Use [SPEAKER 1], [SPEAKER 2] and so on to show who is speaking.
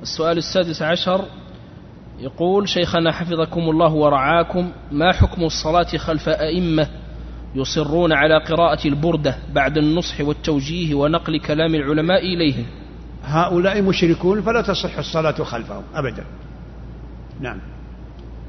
[SPEAKER 1] السؤال 16 يقول: شيخنا حفظكم الله ورعاكم، ما حكم الصلاة خلف أئمة يصرون على قراءة البردة بعد النصح والتوجيه ونقل كلام العلماء إليهم؟
[SPEAKER 2] هؤلاء مشركون فلا تصح الصلاة خلفهم أبدا. نعم.